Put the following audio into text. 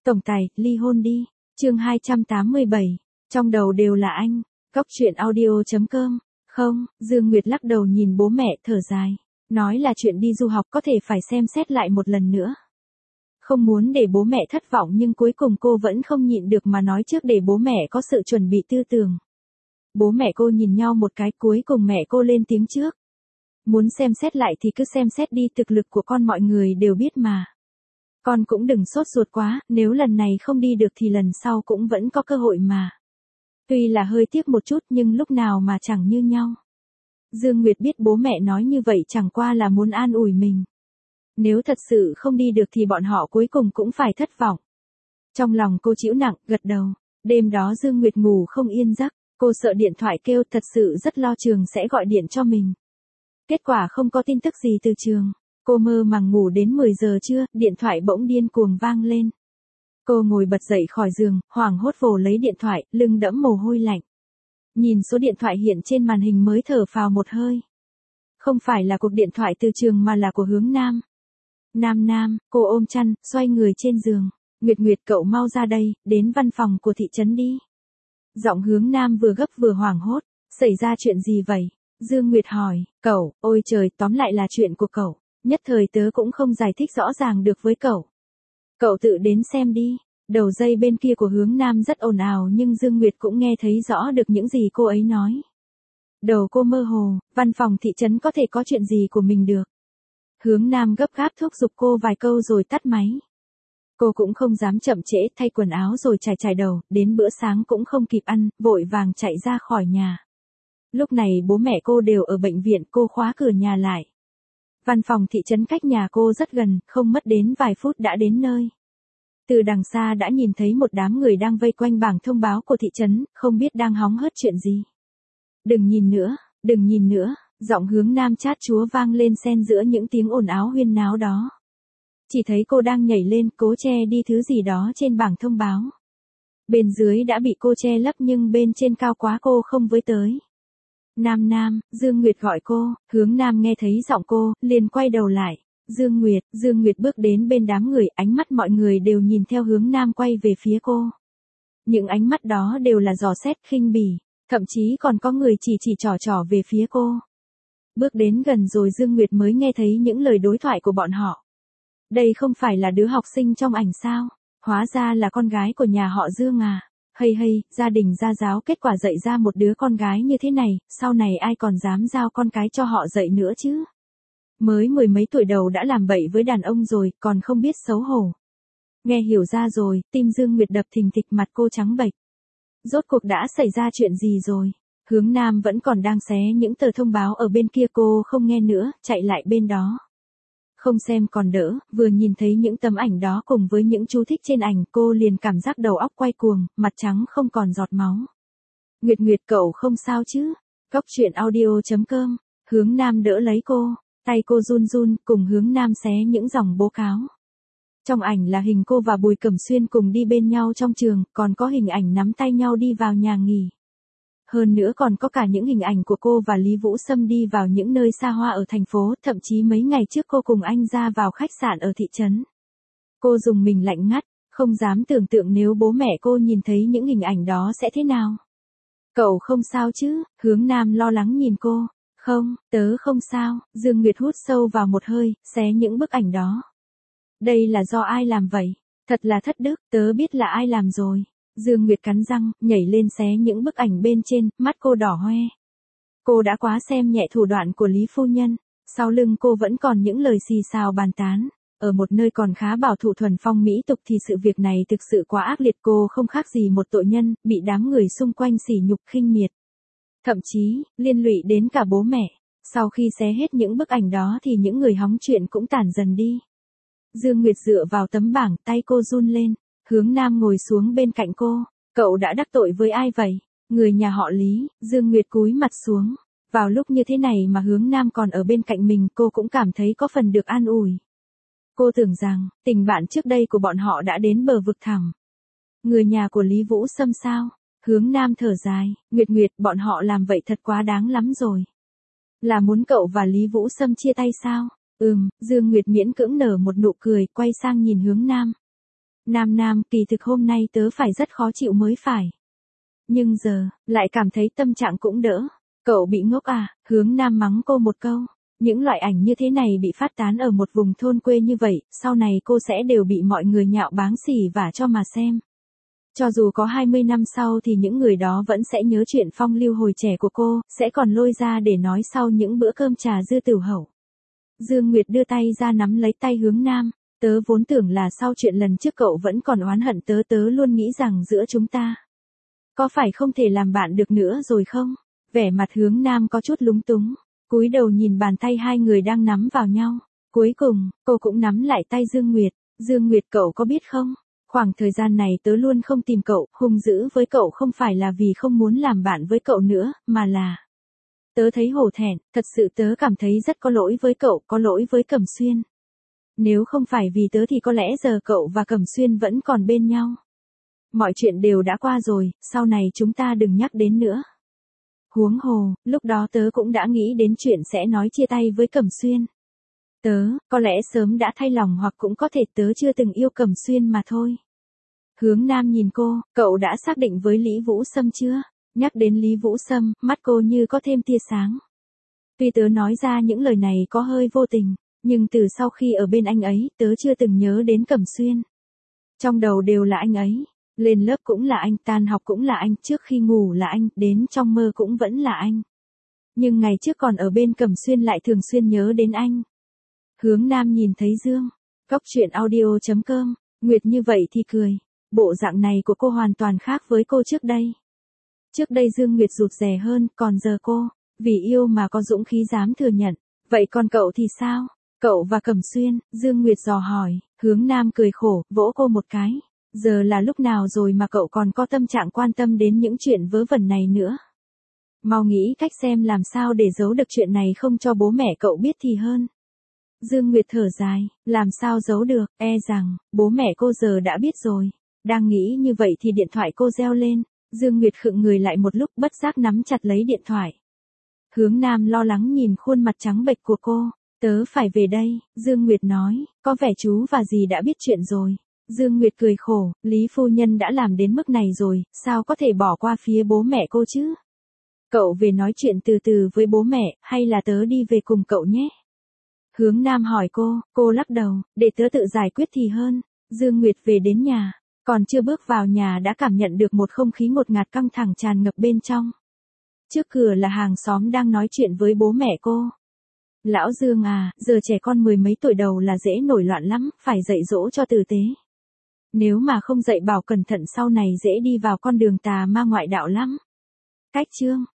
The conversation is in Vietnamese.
Tổng tài, ly hôn đi. Chương 287. Trong đầu đều là anh. Cóc truyện audio.com. Không, Dương Nguyệt lắc đầu nhìn bố mẹ thở dài. Nói là chuyện đi du học có thể phải xem xét lại một lần nữa. Không muốn để bố mẹ thất vọng nhưng cuối cùng cô vẫn không nhịn được mà nói trước để bố mẹ có sự chuẩn bị tư tưởng. Bố mẹ cô nhìn nhau một cái, cuối cùng mẹ cô lên tiếng trước. Muốn xem xét lại thì cứ xem xét đi, thực lực của con mọi người đều biết mà. Con cũng đừng sốt ruột quá, nếu lần này không đi được thì lần sau cũng vẫn có cơ hội mà. Tuy là hơi tiếc một chút nhưng lúc nào mà chẳng như nhau. Dương Nguyệt biết bố mẹ nói như vậy chẳng qua là muốn an ủi mình. Nếu thật sự không đi được thì bọn họ cuối cùng cũng phải thất vọng. Trong lòng cô chịu nặng, gật đầu. Đêm đó Dương Nguyệt ngủ không yên giấc, cô sợ điện thoại kêu, thật sự rất lo trường sẽ gọi điện cho mình. Kết quả không có tin tức gì từ trường. Cô mơ màng ngủ đến 10 giờ trưa, điện thoại bỗng điên cuồng vang lên. Cô ngồi bật dậy khỏi giường, hoảng hốt vồ lấy điện thoại, lưng đẫm mồ hôi lạnh. Nhìn số điện thoại hiện trên màn hình mới thở phào một hơi. Không phải là cuộc điện thoại từ trường mà là của Hướng Nam. Nam, cô ôm chăn, xoay người trên giường. Nguyệt, cậu mau ra đây, đến văn phòng của thị trấn đi. Giọng Hướng Nam vừa gấp vừa hoảng hốt. Xảy ra chuyện gì vậy? Dương Nguyệt hỏi. Cậu, ôi trời, tóm lại là chuyện của cậu. Nhất thời tớ cũng không giải thích rõ ràng được với cậu. Cậu tự đến xem đi. Đầu dây bên kia của Hướng Nam rất ồn ào nhưng Dương Nguyệt cũng nghe thấy rõ được những gì cô ấy nói. Đầu cô mơ hồ, văn phòng thị trấn có thể có chuyện gì của mình được. Hướng Nam gấp gáp thúc giục cô vài câu rồi tắt máy. Cô cũng không dám chậm trễ, thay quần áo rồi chải đầu, đến bữa sáng cũng không kịp ăn, vội vàng chạy ra khỏi nhà. Lúc này bố mẹ cô đều ở bệnh viện, cô khóa cửa nhà lại. Văn phòng thị trấn cách nhà cô rất gần, không mất đến vài phút đã đến nơi. Từ đằng xa đã nhìn thấy một đám người đang vây quanh bảng thông báo của thị trấn, không biết đang hóng hớt chuyện gì. Đừng nhìn nữa, giọng Hướng Nam chát chúa vang lên xen giữa những tiếng ồn ào huyên náo đó. Chỉ thấy cô đang nhảy lên, cố che đi thứ gì đó trên bảng thông báo. Bên dưới đã bị cô che lấp nhưng bên trên cao quá cô không với tới. Nam, Dương Nguyệt gọi cô, Hướng Nam nghe thấy giọng cô, liền quay đầu lại. Dương Nguyệt bước đến bên đám người, ánh mắt mọi người đều nhìn theo Hướng Nam quay về phía cô. Những ánh mắt đó đều là dò xét khinh bỉ, thậm chí còn có người chỉ trỏ về phía cô. Bước đến gần rồi Dương Nguyệt mới nghe thấy những lời đối thoại của bọn họ. Đây không phải là đứa học sinh trong ảnh sao? Hóa ra là con gái của nhà họ Dương à? Hay, gia đình gia giáo kết quả dạy ra một đứa con gái như thế này, sau này ai còn dám giao con cái cho họ dạy nữa chứ? Mới 10 mấy tuổi đầu đã làm bậy với đàn ông rồi, còn không biết xấu hổ. Nghe hiểu ra rồi, tim Dương Nguyệt đập thình thịch, mặt cô trắng bệch. Rốt cuộc đã xảy ra chuyện gì rồi? Hướng Nam vẫn còn đang xé những tờ thông báo ở bên kia, cô không nghe nữa, chạy lại bên đó. Không xem còn đỡ, vừa nhìn thấy những tấm ảnh đó cùng với những chú thích trên ảnh, cô liền cảm giác đầu óc quay cuồng, mặt trắng không còn giọt máu. Nguyệt, cậu không sao chứ? Cóc truyện audio.com. Hướng Nam đỡ lấy cô, tay cô run, cùng Hướng Nam xé những dòng bố cáo. Trong ảnh là hình cô và Bùi Cẩm Xuyên cùng đi bên nhau trong trường, còn có hình ảnh nắm tay nhau đi vào nhà nghỉ. Hơn nữa còn có cả những hình ảnh của cô và Lý Vũ Sâm đi vào những nơi xa hoa ở thành phố, thậm chí mấy ngày trước cô cùng anh ra vào khách sạn ở thị trấn. Cô dùng mình lạnh ngắt, không dám tưởng tượng nếu bố mẹ cô nhìn thấy những hình ảnh đó sẽ thế nào. Cậu không sao chứ? Hướng Nam lo lắng nhìn cô. Không, tớ không sao. Dương Nguyệt hút sâu vào một hơi, xé những bức ảnh đó. Đây là do ai làm vậy? Thật là thất đức, tớ biết là ai làm rồi. Dương Nguyệt cắn răng, nhảy lên xé những bức ảnh bên trên, mắt cô đỏ hoe. Cô đã quá xem nhẹ thủ đoạn của Lý phu nhân. Sau lưng cô vẫn còn những lời xì xào bàn tán. Ở một nơi còn khá bảo thủ thuần phong mỹ tục thì sự việc này thực sự quá ác liệt, cô không khác gì một tội nhân, bị đám người xung quanh sỉ nhục khinh miệt. Thậm chí, liên lụy đến cả bố mẹ. Sau khi xé hết những bức ảnh đó thì những người hóng chuyện cũng tản dần đi. Dương Nguyệt dựa vào tấm bảng, tay cô run lên. Hướng Nam ngồi xuống bên cạnh cô. Cậu đã đắc tội với ai vậy? Người nhà họ Lý. Dương Nguyệt cúi mặt xuống. Vào lúc như thế này mà Hướng Nam còn ở bên cạnh mình, cô cũng cảm thấy có phần được an ủi. Cô tưởng rằng, tình bạn trước đây của bọn họ đã đến bờ vực thẳm. Người nhà của Lý Vũ Sâm sao? Hướng Nam thở dài. Nguyệt, bọn họ làm vậy thật quá đáng lắm rồi. Là muốn cậu và Lý Vũ Sâm chia tay sao? Dương Nguyệt miễn cưỡng nở một nụ cười, quay sang nhìn Hướng Nam. Nam Nam, kỳ thực hôm nay tớ phải rất khó chịu mới phải. Nhưng giờ, lại cảm thấy tâm trạng cũng đỡ. Cậu bị ngốc à, Hướng Nam mắng cô một câu. Những loại ảnh như thế này bị phát tán ở một vùng thôn quê như vậy, sau này cô sẽ đều bị mọi người nhạo báng xỉ và cho mà xem. Cho dù có 20 năm sau thì những người đó vẫn sẽ nhớ chuyện phong lưu hồi trẻ của cô, sẽ còn lôi ra để nói sau những bữa cơm trà dư tửu hậu. Dương Nguyệt đưa tay ra nắm lấy tay Hướng Nam. Tớ vốn tưởng là sau chuyện lần trước cậu vẫn còn oán hận tớ, tớ luôn nghĩ rằng giữa chúng ta có phải không thể làm bạn được nữa rồi không? Vẻ mặt Hướng Nam có chút lúng túng, cúi đầu nhìn bàn tay hai người đang nắm vào nhau. Cuối cùng, cô cũng nắm lại tay Dương Nguyệt. Dương Nguyệt, cậu có biết không? Khoảng thời gian này tớ luôn không tìm cậu, hung dữ với cậu không phải là vì không muốn làm bạn với cậu nữa, mà là tớ thấy hổ thẹn, thật sự tớ cảm thấy rất có lỗi với cậu, có lỗi với Cẩm Xuyên. Nếu không phải vì tớ thì có lẽ giờ cậu và Cẩm Xuyên vẫn còn bên nhau. Mọi chuyện đều đã qua rồi, sau này chúng ta đừng nhắc đến nữa. Huống hồ, lúc đó tớ cũng đã nghĩ đến chuyện sẽ nói chia tay với Cẩm Xuyên. Tớ, có lẽ sớm đã thay lòng hoặc cũng có thể tớ chưa từng yêu Cẩm Xuyên mà thôi. Hướng Nam nhìn cô, cậu đã xác định với Lý Vũ Sâm chưa? Nhắc đến Lý Vũ Sâm, mắt cô như có thêm tia sáng. Tuy tớ nói ra những lời này có hơi vô tình, nhưng từ sau khi ở bên anh ấy, tớ chưa từng nhớ đến Cẩm Xuyên. Trong đầu đều là anh ấy. Lên lớp cũng là anh, tan học cũng là anh, trước khi ngủ là anh, đến trong mơ cũng vẫn là anh. Nhưng ngày trước còn ở bên Cẩm Xuyên lại thường xuyên nhớ đến anh. Hướng Nam nhìn thấy Dương. Góc truyện audio.com, Nguyệt như vậy thì cười. Bộ dạng này của cô hoàn toàn khác với cô trước đây. Trước đây Dương Nguyệt rụt rè hơn, còn giờ cô, vì yêu mà có dũng khí dám thừa nhận. Vậy còn cậu thì sao? Cậu và Cẩm Xuyên, Dương Nguyệt dò hỏi. Hướng Nam cười khổ, vỗ cô một cái. Giờ là lúc nào rồi mà cậu còn có tâm trạng quan tâm đến những chuyện vớ vẩn này nữa? Mau nghĩ cách xem làm sao để giấu được chuyện này không cho bố mẹ cậu biết thì hơn. Dương Nguyệt thở dài, làm sao giấu được, e rằng, bố mẹ cô giờ đã biết rồi. Đang nghĩ như vậy thì điện thoại cô reo lên. Dương Nguyệt khựng người lại một lúc, bất giác nắm chặt lấy điện thoại. Hướng Nam lo lắng nhìn khuôn mặt trắng bệch của cô. Tớ phải về đây, Dương Nguyệt nói, có vẻ chú và dì đã biết chuyện rồi. Dương Nguyệt cười khổ, Lý phu nhân đã làm đến mức này rồi, sao có thể bỏ qua phía bố mẹ cô chứ? Cậu về nói chuyện từ từ với bố mẹ, hay là tớ đi về cùng cậu nhé? Hướng Nam hỏi cô lắc đầu, để tớ tự giải quyết thì hơn. Dương Nguyệt về đến nhà, còn chưa bước vào nhà đã cảm nhận được một không khí ngột ngạt căng thẳng tràn ngập bên trong. Trước cửa là hàng xóm đang nói chuyện với bố mẹ cô. Lão Dương à, giờ trẻ con mười mấy tuổi đầu là dễ nổi loạn lắm, phải dạy dỗ cho tử tế. Nếu mà không dạy bảo cẩn thận sau này dễ đi vào con đường tà ma ngoại đạo lắm. Cách chương